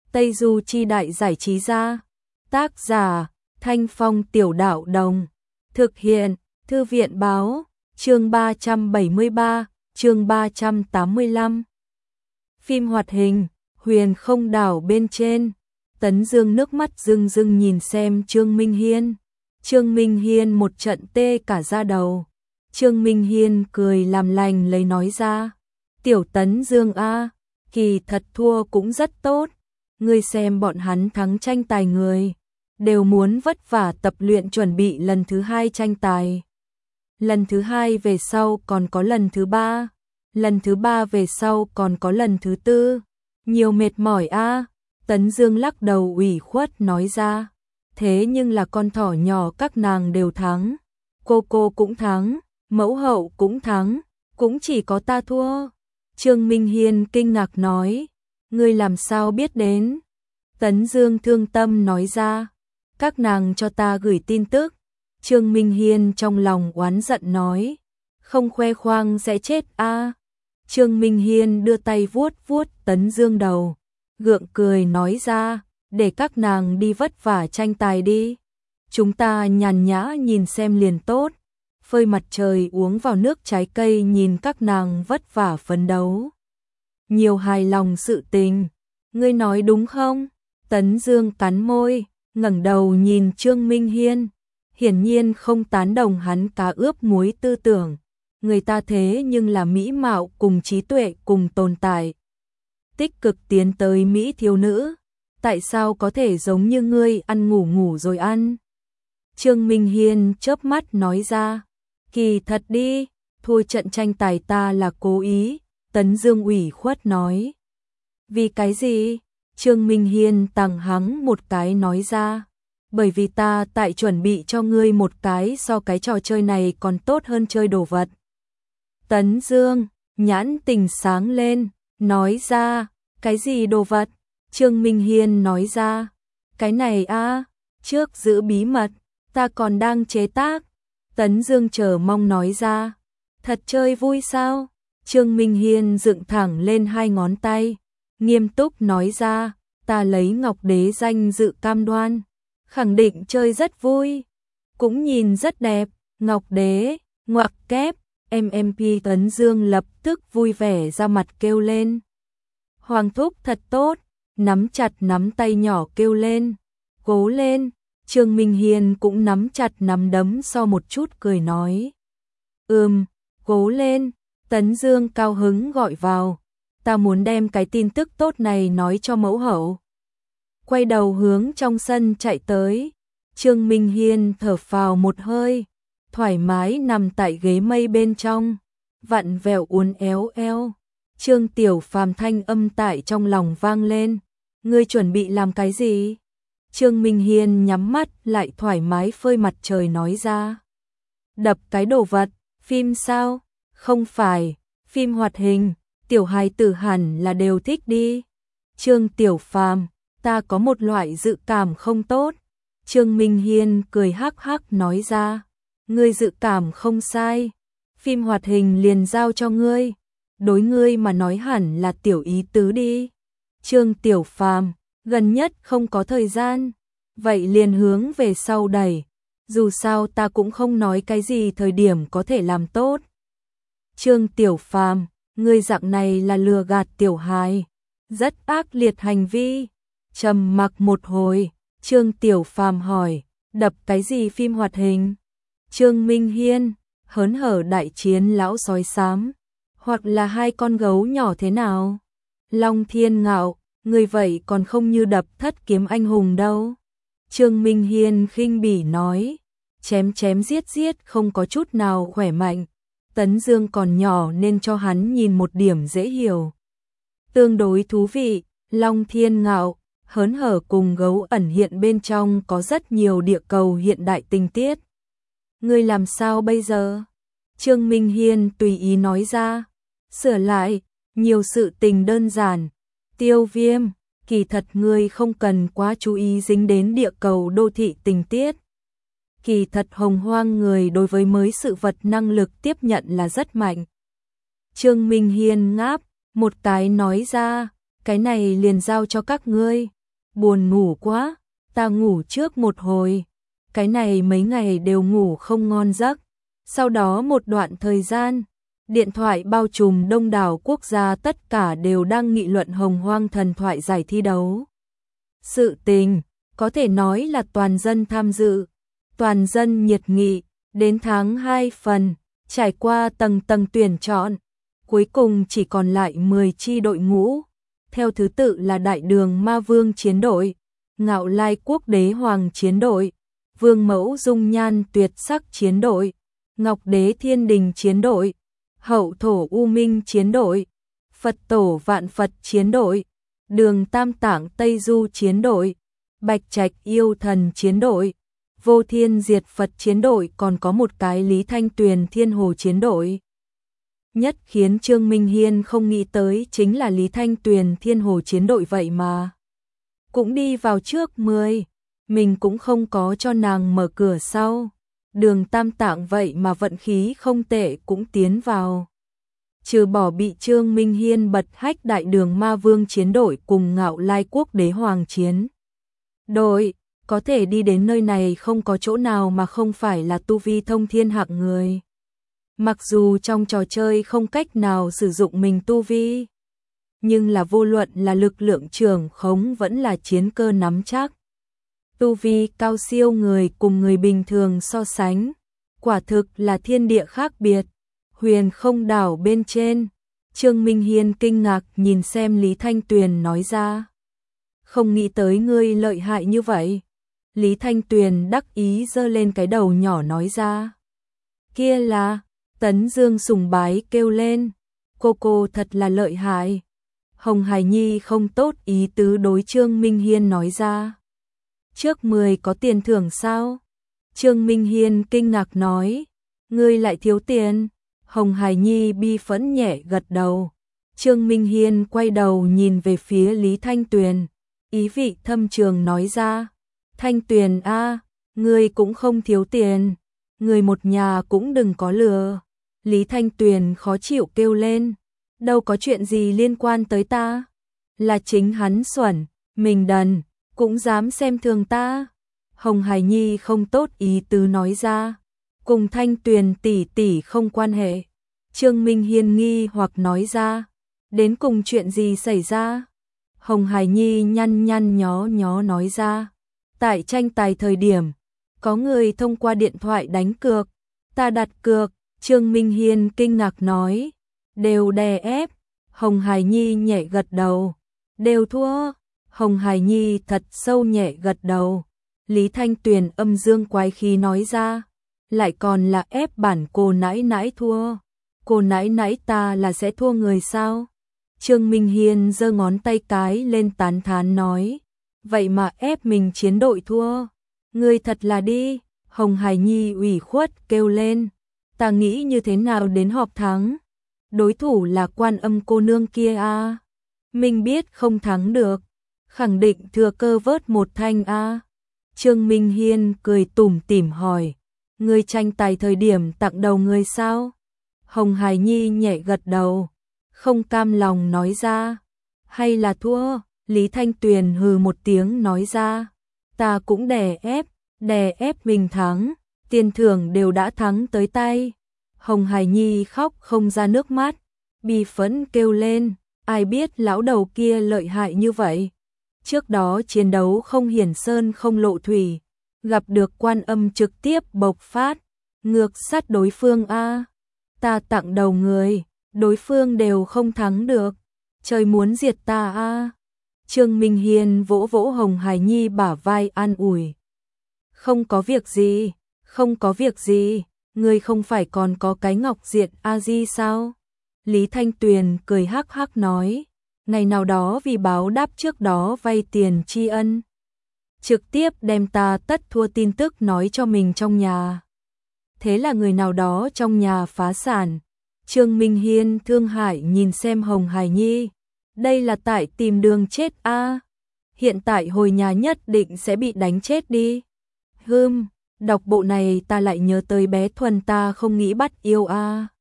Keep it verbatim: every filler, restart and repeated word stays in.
Tây Du Chi Đại Giải Trí Gia. Tác giả Thanh Phong Tiểu Đạo Đồng. Thực hiện Thư viện Báo. Chương ba trăm bảy mươi ba, chương ba trăm tám mươi lăm. Phim hoạt hình, Huyền Không Đảo bên trên. Tấn Dương nước mắt rưng rưng nhìn xem Trương Minh Hiên. Trương Minh Hiên một trận tê cả da đầu. Trương Minh Hiên cười làm lành lấy nói ra. Tiểu Tấn Dương a, kỳ thật thua cũng rất tốt. Ngươi xem bọn hắn thắng tranh tài người, đều muốn vất vả tập luyện chuẩn bị lần thứ hai tranh tài. Lần thứ hai về sau còn có lần thứ ba, lần thứ ba về sau còn có lần thứ tư. Nhiều mệt mỏi a. Tấn Dương lắc đầu ủy khuất nói ra. Thế nhưng là con thỏ nhỏ các nàng đều thắng. Cô cô cũng thắng, mẫu hậu cũng thắng, cũng chỉ có ta thua. Trương Minh Hiên kinh ngạc nói. Ngươi làm sao biết đến? Tấn Dương thương tâm nói ra. Các nàng cho ta gửi tin tức. Trương Minh Hiên trong lòng oán giận nói. Không khoe khoang sẽ chết a. Trương Minh Hiên đưa tay vuốt vuốt Tấn Dương đầu, gượng cười nói ra, để các nàng đi vất vả tranh tài đi. Chúng ta nhàn nhã nhìn xem liền tốt, phơi mặt trời uống vào nước trái cây nhìn các nàng vất vả phấn đấu. Nhiều hài lòng sự tình, ngươi nói đúng không? Tấn Dương cắn môi, ngẩng đầu nhìn Trương Minh Hiên, hiển nhiên không tán đồng hắn cá ướp muối tư tưởng. Người ta thế nhưng là mỹ mạo cùng trí tuệ cùng tồn tại. Tích cực tiến tới mỹ thiếu nữ, tại sao có thể giống như ngươi ăn ngủ ngủ rồi ăn? Trương Minh Hiên chớp mắt nói ra, kỳ thật đi, thua trận tranh tài ta là cố ý. Tấn Dương ủy khuất nói. Vì cái gì? Trương Minh Hiên tằng hắng một cái nói ra. Bởi vì ta tại chuẩn bị cho ngươi một cái so cái trò chơi này còn tốt hơn chơi đồ vật. Tấn Dương, nhãn tình sáng lên, nói ra, cái gì đồ vật? Trương Minh Hiên nói ra, cái này a, trước giữ bí mật, ta còn đang chế tác. Tấn Dương chờ mong nói ra, thật chơi vui sao? Trương Minh Hiên dựng thẳng lên hai ngón tay, nghiêm túc nói ra, ta lấy Ngọc Đế danh dự cam đoan, khẳng định chơi rất vui, cũng nhìn rất đẹp. Ngọc Đế, ngoặc kép, em em pê. Tấn Dương lập tức vui vẻ ra mặt kêu lên. Hoàng thúc thật tốt, nắm chặt nắm tay nhỏ kêu lên, cố lên. Trương Minh Hiên cũng nắm chặt nắm đấm so một chút cười nói. Ừm, cố lên. Tấn Dương cao hứng gọi vào, ta muốn đem cái tin tức tốt này nói cho mẫu hậu. Quay đầu hướng trong sân chạy tới, Trương Minh Hiên thở phào một hơi, thoải mái nằm tại ghế mây bên trong, vặn vẹo uốn éo eo. Trương Tiểu Phàm thanh âm tại trong lòng vang lên, ngươi chuẩn bị làm cái gì? Trương Minh Hiên nhắm mắt lại thoải mái phơi mặt trời nói ra. Đập cái đồ vật, phim sao? Không phải, phim hoạt hình, tiểu hài tử hẳn là đều thích đi. Trương Tiểu Phàm, ta có một loại dự cảm không tốt. Trương Minh Hiên cười hắc hắc nói ra, ngươi dự cảm không sai, phim hoạt hình liền giao cho ngươi, đối ngươi mà nói hẳn là tiểu ý tứ đi. Trương Tiểu Phàm, gần nhất không có thời gian, vậy liền hướng về sau đẩy, dù sao ta cũng không nói cái gì thời điểm có thể làm tốt. Trương Tiểu Phàm, ngươi dạng này là lừa gạt tiểu hài, rất ác liệt hành vi. Trầm mặc một hồi, Trương Tiểu Phàm hỏi, đập cái gì phim hoạt hình? Trương Minh Hiên, hớn hở đại chiến lão sói xám, hoặc là hai con gấu nhỏ thế nào? Long Thiên Ngạo, người vậy còn không như đập Thất Kiếm Anh Hùng đâu. Trương Minh Hiên khinh bỉ nói, chém chém giết giết không có chút nào khỏe mạnh. Tấn Dương còn nhỏ nên cho hắn nhìn một điểm dễ hiểu. Tương đối thú vị, Long Thiên Ngạo, hớn hở cùng gấu ẩn hiện bên trong có rất nhiều địa cầu hiện đại tình tiết. Ngươi làm sao bây giờ? Trương Minh Hiên tùy ý nói ra. Sửa lại, nhiều sự tình đơn giản. Tiêu Viêm, kỳ thật ngươi không cần quá chú ý dính đến địa cầu đô thị tình tiết. Kỳ thật hồng hoang người đối với mới sự vật năng lực tiếp nhận là rất mạnh. Trương Minh Hiên ngáp một cái nói ra, cái này liền giao cho các ngươi, buồn ngủ quá, ta ngủ trước một hồi. Cái này mấy ngày đều ngủ không ngon giấc. Sau đó một đoạn thời gian, điện thoại bao trùm đông đảo quốc gia tất cả đều đang nghị luận hồng hoang thần thoại giải thi đấu. Sự tình, có thể nói là toàn dân tham dự, toàn dân nhiệt nghị, đến tháng hai phần, trải qua tầng tầng tuyển chọn, cuối cùng chỉ còn lại mười chi đội ngũ, theo thứ tự là Đại Đường Ma Vương chiến đội, Ngạo Lai Quốc Đế Hoàng chiến đội, Vương Mẫu Dung Nhan Tuyệt Sắc chiến đội, Ngọc Đế Thiên Đình chiến đội, Hậu Thổ U Minh chiến đội, Phật Tổ Vạn Phật chiến đội, Đường Tam Tạng Tây Du chiến đội, Bạch Trạch Yêu Thần chiến đội, Vô Thiên Diệt Phật chiến đội, còn có một cái Lý Thanh Tuyền Thiên Hồ chiến đội. Nhất khiến Trương Minh Hiên không nghĩ tới chính là Lý Thanh Tuyền Thiên Hồ chiến đội vậy mà cũng đi vào trước mười, mình cũng không có cho nàng mở cửa sau. Đường Tam Tạng vậy mà vận khí không tệ cũng tiến vào. Trừ bỏ bị Trương Minh Hiên bật hách Đại Đường Ma Vương chiến đội cùng Ngạo Lai Quốc Đế Hoàng chiến đội, có thể đi đến nơi này không có chỗ nào mà không phải là tu vi thông thiên hạng người. Mặc dù trong trò chơi không cách nào sử dụng mình tu vi, nhưng là vô luận là lực lượng trưởng khống vẫn là chiến cơ nắm chắc. Tu vi cao siêu người cùng người bình thường so sánh, quả thực là thiên địa khác biệt. Huyền Không Đảo bên trên, Trương Minh Hiên kinh ngạc nhìn xem Lý Thanh Tuyền nói ra. Không nghĩ tới ngươi lợi hại như vậy. Lý Thanh Tuyền đắc ý giơ lên cái đầu nhỏ nói ra. Kia là, Tấn Dương sùng bái kêu lên. Cô cô thật là lợi hại. Hồng Hải Nhi không tốt ý tứ đối Trương Minh Hiên nói ra. Trước mười có tiền thưởng sao? Trương Minh Hiên kinh ngạc nói. Ngươi lại thiếu tiền. Hồng Hải Nhi bi phẫn nhẹ gật đầu. Trương Minh Hiên quay đầu nhìn về phía Lý Thanh Tuyền. Ý vị thâm trường nói ra. Thanh Tuyền a, ngươi cũng không thiếu tiền. Người một nhà cũng đừng có lừa. Lý Thanh Tuyền khó chịu kêu lên. Đâu có chuyện gì liên quan tới ta. Là chính hắn xuẩn, mình đần, cũng dám xem thường ta. Hồng Hải Nhi không tốt ý tứ nói ra. Cùng Thanh Tuyền tỷ tỷ không quan hệ. Trương Minh Hiên nghi hoặc nói ra. Đến cùng chuyện gì xảy ra? Hồng Hải Nhi nhăn nhăn nhó nhó nói ra. Tại tranh tài thời điểm, có người thông qua điện thoại đánh cược. Ta đặt cược, Trương Minh Hiên kinh ngạc nói. Đều đè ép. Hồng Hải Nhi nhẹ gật đầu. Đều thua. Hồng Hải Nhi thật sâu nhẹ gật đầu. Lý Thanh Tuyền âm dương quái khí nói ra. Lại còn là ép bản cô nãi nãi thua. Cô nãi nãi ta là sẽ thua người sao? Trương Minh Hiên giơ ngón tay cái lên tán thán nói. Vậy mà ép mình chiến đội thua. Ngươi thật là đi. Hồng Hải Nhi ủy khuất kêu lên. Ta nghĩ như thế nào đến họp thắng. Đối thủ là Quan Âm cô nương kia a. Mình biết không thắng được. Khẳng định thừa cơ vớt một thanh a. Trương Minh Hiên cười tủm tỉm hỏi. Ngươi tranh tài thời điểm tặng đầu ngươi sao? Hồng Hải Nhi nhẹ gật đầu. Không cam lòng nói ra. Hay là thua? Lý Thanh Tuyền hừ một tiếng nói ra. Ta cũng đè ép, đè ép mình thắng. Tiền thưởng đều đã thắng tới tay. Hồng Hải Nhi khóc không ra nước mắt. Bi phẫn kêu lên. Ai biết lão đầu kia lợi hại như vậy. Trước đó chiến đấu không hiển sơn không lộ thủy. Gặp được Quan Âm trực tiếp bộc phát. Ngược sát đối phương a. Ta tặng đầu người. Đối phương đều không thắng được. Trời muốn diệt ta a. Trương Minh Hiên vỗ vỗ Hồng Hải Nhi bả vai an ủi. Không có việc gì. Không có việc gì. Ngươi không phải còn có cái ngọc diện A-di sao? Lý Thanh Tuyền cười hắc hắc nói. Ngày nào đó vì báo đáp trước đó vay tiền tri ân. Trực tiếp đem ta tất thua tin tức nói cho mình trong nhà. Thế là người nào đó trong nhà phá sản. Trương Minh Hiên thương hại nhìn xem Hồng Hải Nhi. Đây là tại tìm đường chết a. Hiện tại hồi nhà nhất định sẽ bị đánh chết đi. Hừm, đọc bộ này ta lại nhớ tới bé Thuần ta không nghĩ bắt yêu a.